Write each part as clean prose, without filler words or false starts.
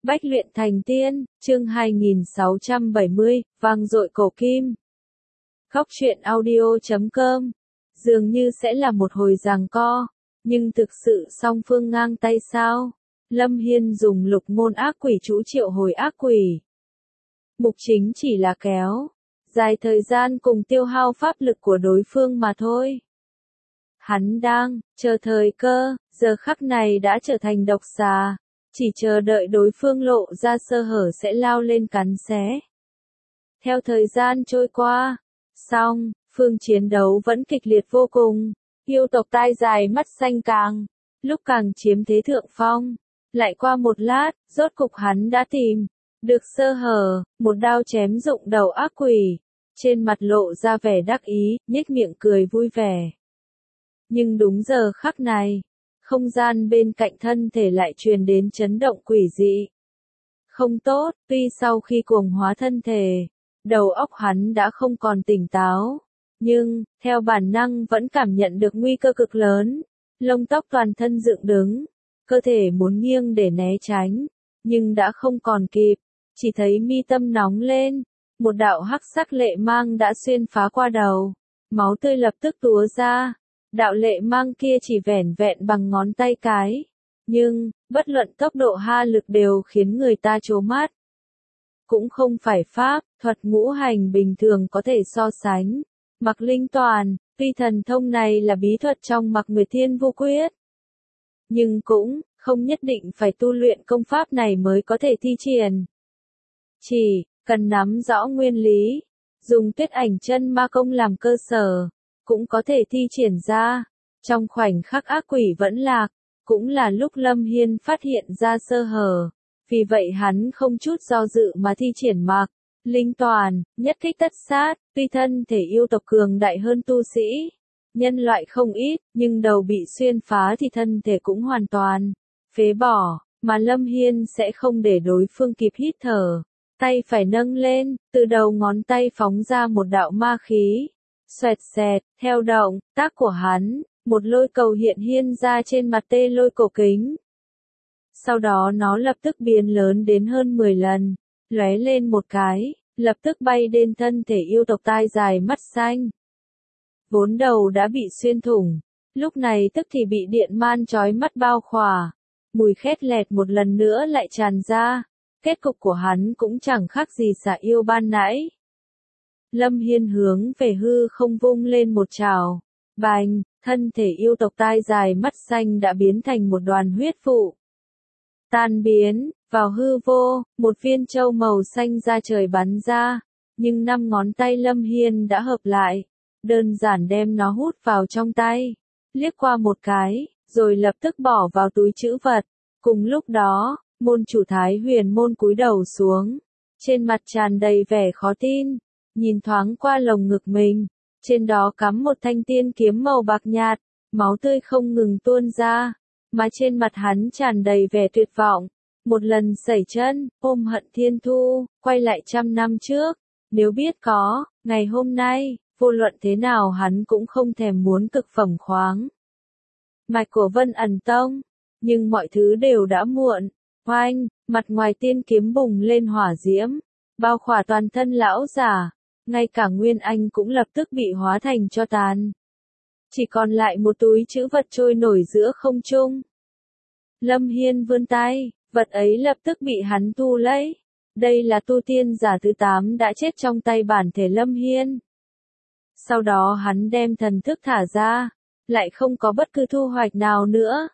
Bách luyện thành tiên, chương 2670, vang dội cổ kim. Góc truyện audio.com. Dường như sẽ là một hồi giằng co, nhưng thực sự song phương ngang tay sao? Lâm Hiên dùng lục ngôn ác quỷ trũ triệu hồi ác quỷ. Mục chính chỉ là kéo dài thời gian cùng tiêu hao pháp lực của đối phương mà thôi. Hắn đang chờ thời cơ, giờ khắc này đã trở thành độc xà, chỉ chờ đợi đối phương lộ ra sơ hở sẽ lao lên cắn xé. Theo thời gian trôi qua, song phương chiến đấu vẫn kịch liệt vô cùng, yêu tộc tai dài mắt xanh lúc càng chiếm thế thượng phong. Lại qua một lát, rốt cục hắn đã tìm được sơ hở, một đao chém rụng đầu ác quỷ, trên mặt lộ ra vẻ đắc ý, nhếch miệng cười vui vẻ. Nhưng đúng giờ khắc này, không gian bên cạnh thân thể lại truyền đến chấn động quỷ dị. Không tốt, tuy sau khi cuồng hóa thân thể, đầu óc hắn đã không còn tỉnh táo, nhưng, theo bản năng vẫn cảm nhận được nguy cơ cực lớn, lông tóc toàn thân dựng đứng, cơ thể muốn nghiêng để né tránh, nhưng đã không còn kịp, chỉ thấy mi tâm nóng lên, một đạo hắc sắc lệ mang đã xuyên phá qua đầu, máu tươi lập tức túa ra. Đạo lệ mang kia chỉ vẻn vẹn bằng ngón tay cái, nhưng, bất luận tốc độ ha lực đều khiến người ta trố mắt. Cũng không phải pháp, thuật ngũ hành bình thường có thể so sánh. Mặc Linh Toàn, tuy thần thông này là bí thuật trong Mặc Nguyệt Thiên Vu Quyết, nhưng cũng không nhất định phải tu luyện công pháp này mới có thể thi triển. Chỉ cần nắm rõ nguyên lý, dùng Tuyết Ảnh Chân Ma Công làm cơ sở, cũng có thể thi triển ra. Trong khoảnh khắc ác quỷ vẫn lạc, cũng là lúc Lâm Hiên phát hiện ra sơ hở, vì vậy hắn không chút do dự mà thi triển Mặc Linh Toàn, nhất kích tất sát. Tuy thân thể yêu tộc cường đại hơn tu sĩ nhân loại không ít, nhưng đầu bị xuyên phá thì thân thể cũng hoàn toàn phế bỏ, mà Lâm Hiên sẽ không để đối phương kịp hít thở. Tay phải nâng lên, từ đầu ngón tay phóng ra một đạo ma khí. Xoẹt xẹt, theo động tác của hắn, một lôi cầu hiện ra trên mặt tê lôi cổ kính. Sau đó nó lập tức biến lớn đến hơn 10 lần, lóe lên một cái, lập tức bay đến thân thể yêu tộc tai dài mắt xanh. Vốn đầu đã bị xuyên thủng, lúc này tức thì bị điện man chói mắt bao khỏa, mùi khét lẹt một lần nữa lại tràn ra, kết cục của hắn cũng chẳng khác gì xà yêu ban nãy. Lâm Hiên hướng về hư không vung lên một trảo, bành, thân thể yêu tộc tai dài mắt xanh đã biến thành một đoàn huyết vụ. Tan biến, vào hư vô, một viên châu màu xanh ra trời bắn ra, nhưng 5 ngón tay Lâm Hiên đã hợp lại, đơn giản đem nó hút vào trong tay, liếc qua một cái, rồi lập tức bỏ vào túi trữ vật. Cùng lúc đó, môn chủ Thái Huyền môn cúi đầu xuống, trên mặt tràn đầy vẻ khó tin. Nhìn thoáng qua lồng ngực mình, trên đó cắm một thanh tiên kiếm màu bạc nhạt, máu tươi không ngừng tuôn ra, mà trên mặt hắn tràn đầy vẻ tuyệt vọng. Một lần sẩy chân, ôm hận thiên thu, quay lại 100 năm trước, nếu biết có, ngày hôm nay, vô luận thế nào hắn cũng không thèm muốn cực phẩm khoáng mạch của Vân Ẩn Tông, nhưng mọi thứ đều đã muộn. Oanh, mặt ngoài tiên kiếm bùng lên hỏa diễm, bao khỏa toàn thân lão giả. Ngay cả Nguyên Anh cũng lập tức bị hóa thành tro tàn. Chỉ còn lại một túi trữ vật trôi nổi giữa không trung. Lâm Hiên vươn tay, vật ấy lập tức bị hắn thu lấy. Đây là tu tiên giả thứ 8 đã chết trong tay bản thể Lâm Hiên. Sau đó hắn đem thần thức thả ra, lại không có bất cứ thu hoạch nào nữa.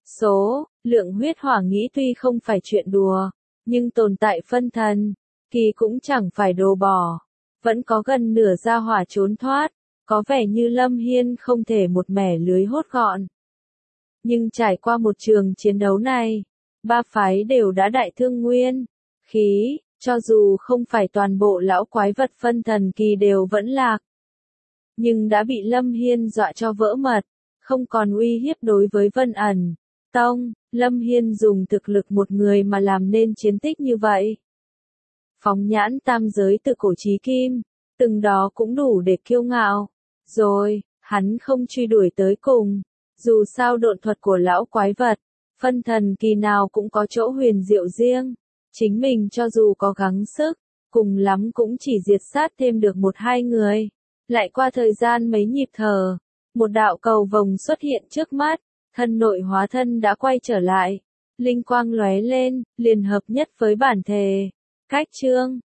Lượng huyết hỏa nghĩ tuy không phải chuyện đùa, nhưng tồn tại phân thần, kỳ cũng chẳng phải đồ bỏ. Vẫn có gần nửa gia hỏa trốn thoát, có vẻ như Lâm Hiên không thể một mẻ lưới hốt gọn. Nhưng trải qua một trường chiến đấu này, 3 phái đều đã đại thương nguyên khí, cho dù không phải toàn bộ lão quái vật phân thần kỳ đều vẫn lạc, nhưng đã bị Lâm Hiên dọa cho vỡ mật, không còn uy hiếp đối với Vân Ẩn Tông. Lâm Hiên dùng thực lực một người mà làm nên chiến tích như vậy. Phóng nhãn tam giới từ cổ chí kim, từng đó cũng đủ để kiêu ngạo. Rồi, hắn không truy đuổi tới cùng. Dù sao độn thuật của lão quái vật, phân thần kỳ nào cũng có chỗ huyền diệu riêng. Chính mình cho dù có gắng sức, cùng lắm cũng chỉ diệt sát thêm được 1-2 người. Lại qua thời gian mấy nhịp thở, một đạo cầu vồng xuất hiện trước mắt, thân nội hóa thân đã quay trở lại. Linh quang lóe lên, liền hợp nhất với bản thể. Cách chương